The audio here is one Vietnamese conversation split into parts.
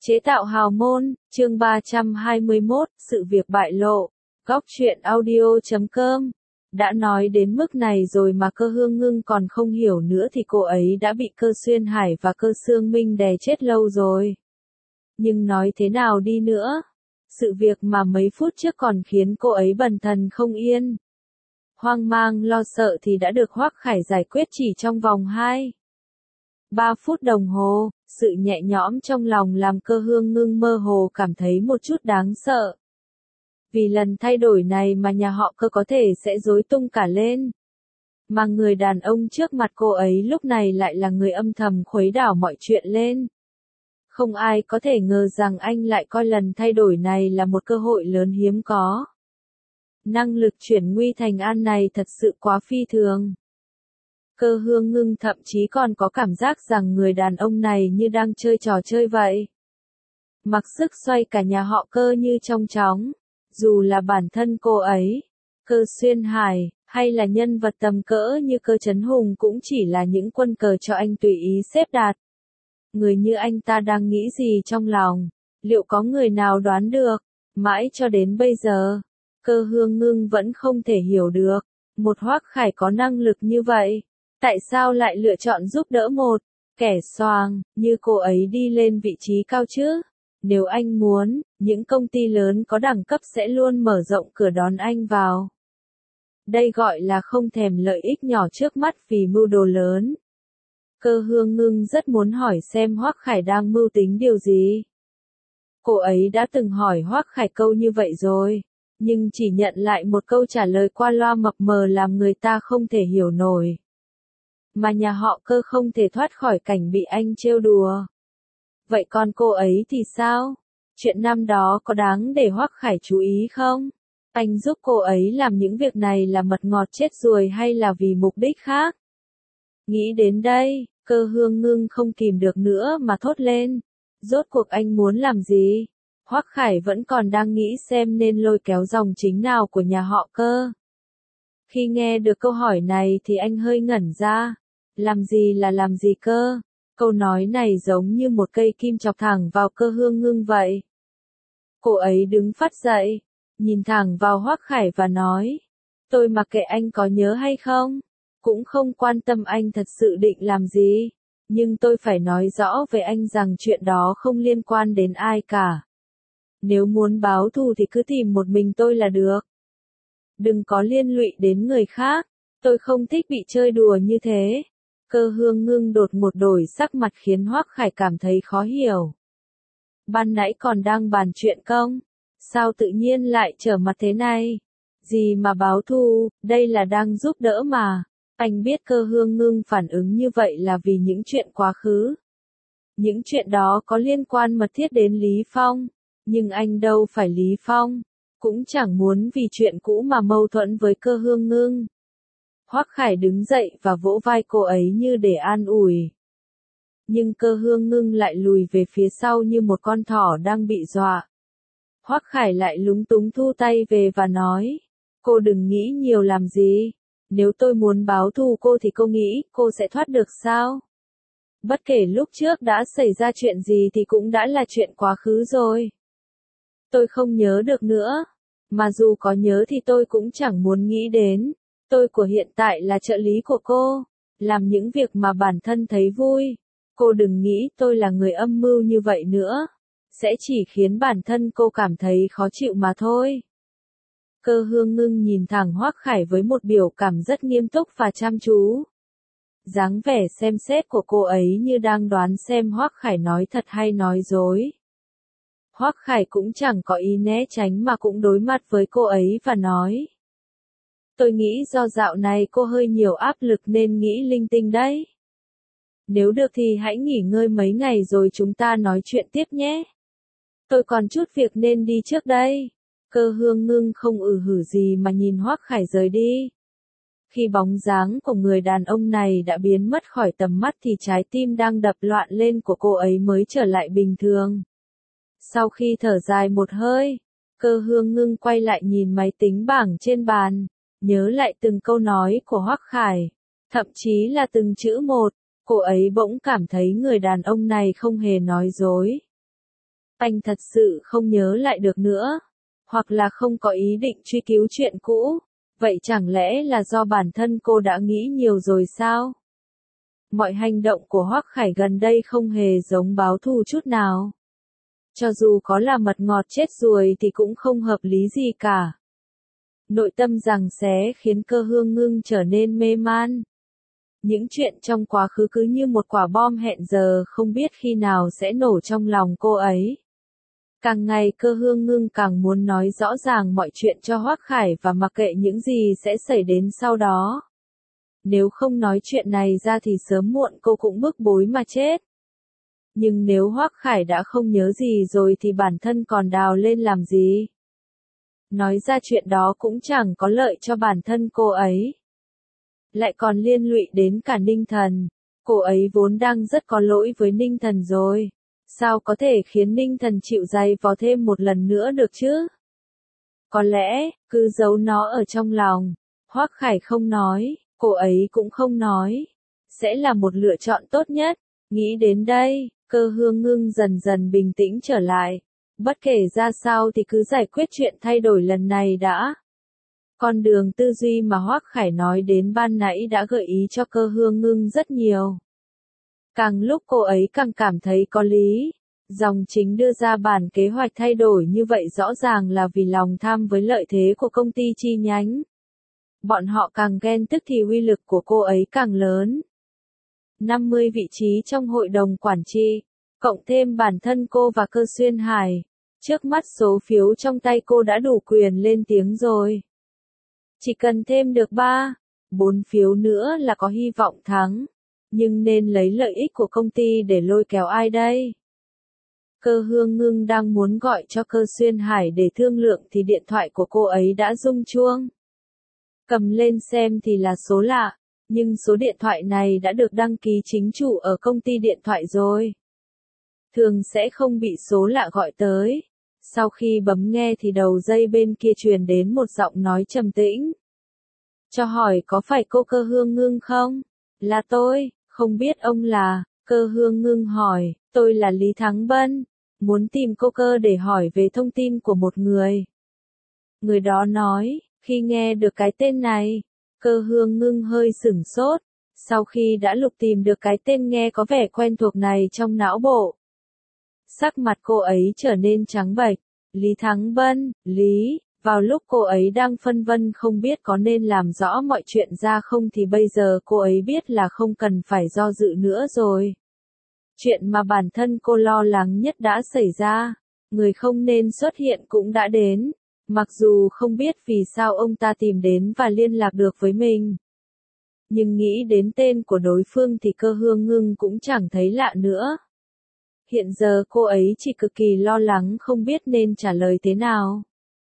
Chế tạo hào môn, chương 321, sự việc bại lộ. Góc truyện audio.com. Đã nói đến mức này rồi mà Cơ Hương Ngưng còn không hiểu nữa thì cô ấy đã bị Cơ Xuyên Hải và Cơ Sương Minh đè chết lâu rồi. Nhưng nói thế nào đi nữa, sự việc mà mấy phút trước còn khiến cô ấy bần thần không yên, hoang mang lo sợ thì đã được Hoắc Khải giải quyết chỉ trong vòng 3 phút đồng hồ. Sự nhẹ nhõm trong lòng làm Cơ Hương Ngưng mơ hồ cảm thấy một chút đáng sợ. Vì lần thay đổi này mà nhà họ Cơ có thể sẽ rối tung cả lên. Mà người đàn ông trước mặt cô ấy lúc này lại là người âm thầm khuấy đảo mọi chuyện lên. Không ai có thể ngờ rằng anh lại coi lần thay đổi này là một cơ hội lớn hiếm có. Năng lực chuyển nguy thành an này thật sự quá phi thường. Cơ Hương Ngưng thậm chí còn có cảm giác rằng người đàn ông này như đang chơi trò chơi vậy. Mặc sức xoay cả nhà họ Cơ như trong chóng. Dù là bản thân cô ấy, Cơ Xuyên Hải, hay là nhân vật tầm cỡ như Cơ Chấn Hùng cũng chỉ là những quân cờ cho anh tùy ý xếp đặt. Người như anh ta đang nghĩ gì trong lòng, liệu có người nào đoán được? Mãi cho đến bây giờ, Cơ Hương Ngưng vẫn không thể hiểu được. Một Hoắc Khải có năng lực như vậy, tại sao lại lựa chọn giúp đỡ một kẻ xoàng như cô ấy đi lên vị trí cao chứ? Nếu anh muốn, những công ty lớn có đẳng cấp sẽ luôn mở rộng cửa đón anh vào. Đây gọi là không thèm lợi ích nhỏ trước mắt vì mưu đồ lớn. Cơ Hương Ngưng rất muốn hỏi xem Hoắc Khải đang mưu tính điều gì. Cô ấy đã từng hỏi Hoắc Khải câu như vậy rồi, nhưng chỉ nhận lại một câu trả lời qua loa mập mờ làm người ta không thể hiểu nổi. Mà nhà họ Cơ không thể thoát khỏi cảnh bị anh trêu đùa. Vậy còn cô ấy thì sao? Chuyện năm đó có đáng để Hoắc Khải chú ý không? Anh giúp cô ấy làm những việc này là mật ngọt chết ruồi hay là vì mục đích khác? Nghĩ đến đây, Cơ Hương Ngưng không kìm được nữa mà thốt lên. Rốt cuộc anh muốn làm gì? Hoắc Khải vẫn còn đang nghĩ xem nên lôi kéo dòng chính nào của nhà họ Cơ. Khi nghe được câu hỏi này thì anh hơi ngẩn ra. Làm gì là làm gì cơ? Câu nói này giống như một cây kim chọc thẳng vào Cơ Hương Ngưng vậy. Cô ấy đứng phắt dậy, nhìn thẳng vào Hoắc Khải và nói, tôi mặc kệ anh có nhớ hay không, cũng không quan tâm anh thật sự định làm gì, nhưng tôi phải nói rõ với anh rằng chuyện đó không liên quan đến ai cả. Nếu muốn báo thù thì cứ tìm một mình tôi là được. Đừng có liên lụy đến người khác, tôi không thích bị chơi đùa như thế. Cơ Hương Ngưng đột ngột đổi sắc mặt khiến Hoắc Khải cảm thấy khó hiểu. Ban nãy còn đang bàn chuyện công, sao tự nhiên lại trở mặt thế này? Gì mà báo thù, đây là đang giúp đỡ mà. Anh biết Cơ Hương Ngưng phản ứng như vậy là vì những chuyện quá khứ. Những chuyện đó có liên quan mật thiết đến Lý Phong, nhưng anh đâu phải Lý Phong, cũng chẳng muốn vì chuyện cũ mà mâu thuẫn với Cơ Hương Ngưng. Hoắc Khải đứng dậy và vỗ vai cô ấy như để an ủi. Nhưng Cơ Hương Ngưng lại lùi về phía sau như một con thỏ đang bị dọa. Hoắc Khải lại lúng túng thu tay về và nói, cô đừng nghĩ nhiều làm gì, nếu tôi muốn báo thù cô thì cô nghĩ cô sẽ thoát được sao? Bất kể lúc trước đã xảy ra chuyện gì thì cũng đã là chuyện quá khứ rồi. Tôi không nhớ được nữa, mà dù có nhớ thì tôi cũng chẳng muốn nghĩ đến. Tôi của hiện tại là trợ lý của cô, làm những việc mà bản thân thấy vui. Cô đừng nghĩ tôi là người âm mưu như vậy nữa, sẽ chỉ khiến bản thân cô cảm thấy khó chịu mà thôi. Cơ Hương Ngưng nhìn thẳng Hoắc Khải với một biểu cảm rất nghiêm túc và chăm chú. Dáng vẻ xem xét của cô ấy như đang đoán xem Hoắc Khải nói thật hay nói dối. Hoắc Khải cũng chẳng có ý né tránh mà cũng đối mặt với cô ấy và nói. Tôi nghĩ do dạo này cô hơi nhiều áp lực nên nghĩ linh tinh đấy. Nếu được thì hãy nghỉ ngơi mấy ngày rồi chúng ta nói chuyện tiếp nhé. Tôi còn chút việc nên đi trước đây. Cơ Hương Ngưng không hử gì mà nhìn Hoắc Khải rời đi. Khi bóng dáng của người đàn ông này đã biến mất khỏi tầm mắt thì trái tim đang đập loạn lên của cô ấy mới trở lại bình thường. Sau khi thở dài một hơi, Cơ Hương Ngưng quay lại nhìn máy tính bảng trên bàn, nhớ lại từng câu nói của Hoắc Khải, thậm chí là từng chữ một, cô ấy bỗng cảm thấy người đàn ông này không hề nói dối. Anh thật sự không nhớ lại được nữa. Hoặc là không có ý định truy cứu chuyện cũ. Vậy chẳng lẽ là do bản thân cô đã nghĩ nhiều rồi sao? Mọi hành động của Hoắc Khải gần đây không hề giống báo thù chút nào. Cho dù có là mật ngọt chết ruồi thì cũng không hợp lý gì cả. Nội tâm giằng xé khiến Cơ Hương Ngưng trở nên mê man. Những chuyện trong quá khứ cứ như một quả bom hẹn giờ không biết khi nào sẽ nổ trong lòng cô ấy. Càng ngày Cơ Hương Ngưng càng muốn nói rõ ràng mọi chuyện cho Hoắc Khải và mặc kệ những gì sẽ xảy đến sau đó. Nếu không nói chuyện này ra thì sớm muộn cô cũng bức bối mà chết. Nhưng nếu Hoắc Khải đã không nhớ gì rồi thì bản thân còn đào lên làm gì? Nói ra chuyện đó cũng chẳng có lợi cho bản thân cô ấy. Lại còn liên lụy đến cả Ninh Thần. Cô ấy vốn đang rất có lỗi với Ninh Thần rồi. Sao có thể khiến Ninh Thần chịu giày vò thêm một lần nữa được chứ? Có lẽ, cứ giấu nó ở trong lòng. Hoắc Khải không nói, cô ấy cũng không nói. Sẽ là một lựa chọn tốt nhất. Nghĩ đến đây, Cơ Hương Ngưng dần dần bình tĩnh trở lại. Bất kể ra sao thì cứ giải quyết chuyện thay đổi lần này đã. Con đường tư duy mà Hoắc Khải nói đến ban nãy đã gợi ý cho Cơ Hương Ngưng rất nhiều. Càng lúc cô ấy càng cảm thấy có lý. Dòng Chính đưa ra bản kế hoạch thay đổi như vậy rõ ràng là vì lòng tham với lợi thế của công ty chi nhánh. Bọn họ càng ghen tức thì uy lực của cô ấy càng lớn. 50 vị trí trong hội đồng quản trị, cộng thêm bản thân cô và Cơ Xuyên Hải. Trước mắt số phiếu trong tay cô đã đủ quyền lên tiếng rồi. Chỉ cần thêm được 3, 4 phiếu nữa là có hy vọng thắng. Nhưng nên lấy lợi ích của công ty để lôi kéo ai đây? Cơ Hương Ngưng đang muốn gọi cho Cơ Xuyên Hải để thương lượng thì điện thoại của cô ấy đã rung chuông. Cầm lên xem thì là số lạ, nhưng số điện thoại này đã được đăng ký chính chủ ở công ty điện thoại rồi. Thường sẽ không bị số lạ gọi tới. Sau khi bấm nghe thì đầu dây bên kia truyền đến một giọng nói trầm tĩnh. Cho hỏi có phải cô Cơ Hương Ngưng không? Là tôi, không biết ông là. Cơ Hương Ngưng hỏi, tôi là Lý Thắng Bân, muốn tìm cô Cơ để hỏi về thông tin của một người. Người đó nói, khi nghe được cái tên này, Cơ Hương Ngưng hơi sửng sốt, sau khi đã lục tìm được cái tên nghe có vẻ quen thuộc này trong não bộ. Sắc mặt cô ấy trở nên trắng bệch. Lý Thắng Bân, Lý, vào lúc cô ấy đang phân vân không biết có nên làm rõ mọi chuyện ra không thì bây giờ cô ấy biết là không cần phải do dự nữa rồi. Chuyện mà bản thân cô lo lắng nhất đã xảy ra, người không nên xuất hiện cũng đã đến, mặc dù không biết vì sao ông ta tìm đến và liên lạc được với mình. Nhưng nghĩ đến tên của đối phương thì Cơ Hương Ngưng cũng chẳng thấy lạ nữa. Hiện giờ cô ấy chỉ cực kỳ lo lắng không biết nên trả lời thế nào.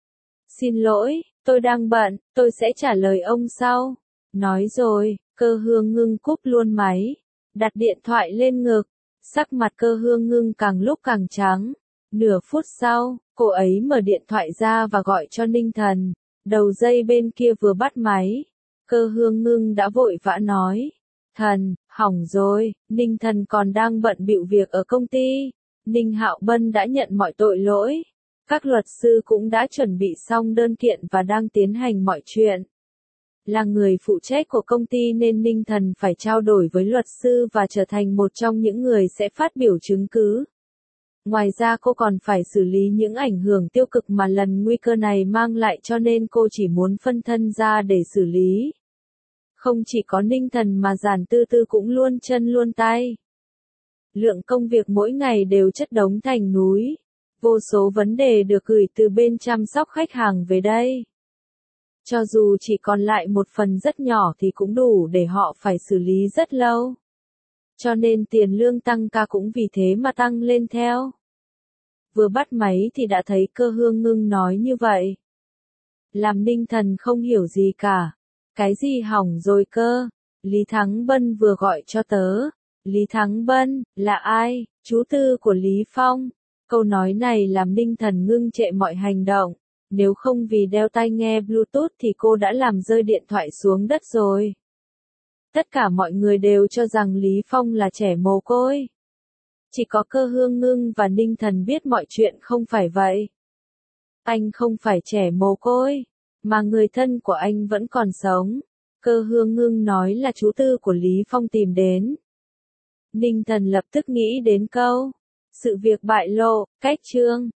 Xin lỗi, tôi đang bận, tôi sẽ trả lời ông sau. Nói rồi, Cơ Hương Ngưng cúp luôn máy, đặt điện thoại lên ngực. Sắc mặt Cơ Hương Ngưng càng lúc càng trắng. Nửa phút sau, cô ấy mở điện thoại ra và gọi cho Ninh Thần. Đầu dây bên kia vừa bắt máy. Cơ Hương Ngưng đã vội vã nói. Thần, hỏng rồi, Ninh Thần còn đang bận bịu việc ở công ty. Ninh Hạo Bân đã nhận mọi tội lỗi. Các luật sư cũng đã chuẩn bị xong đơn kiện và đang tiến hành mọi chuyện. Là người phụ trách của công ty nên Ninh Thần phải trao đổi với luật sư và trở thành một trong những người sẽ phát biểu chứng cứ. Ngoài ra cô còn phải xử lý những ảnh hưởng tiêu cực mà lần nguy cơ này mang lại cho nên cô chỉ muốn phân thân ra để xử lý. Không chỉ có Ninh Thần mà Giản Tư Tư cũng luôn chân luôn tay. Lượng công việc mỗi ngày đều chất đống thành núi. Vô số vấn đề được gửi từ bên chăm sóc khách hàng về đây. Cho dù chỉ còn lại một phần rất nhỏ thì cũng đủ để họ phải xử lý rất lâu. Cho nên tiền lương tăng ca cũng vì thế mà tăng lên theo. Vừa bắt máy thì đã thấy Cơ Hương Ngưng nói như vậy. Làm Ninh Thần không hiểu gì cả. Cái gì hỏng rồi cơ? Lý Thắng Bân vừa gọi cho tớ. Lý Thắng Bân, là ai? Chú tư của Lý Phong. Câu nói này làm Ninh Thần ngưng trệ mọi hành động. Nếu không vì đeo tai nghe Bluetooth thì cô đã làm rơi điện thoại xuống đất rồi. Tất cả mọi người đều cho rằng Lý Phong là trẻ mồ côi. Chỉ có Cơ Hương Ngưng và Ninh Thần biết mọi chuyện không phải vậy. Anh không phải trẻ mồ côi, mà người thân của anh vẫn còn sống. Cơ Hương Ngưng nói là chú Tư của Lý Phong tìm đến. Ninh Thần lập tức nghĩ đến câu, sự việc bại lộ, cách chương.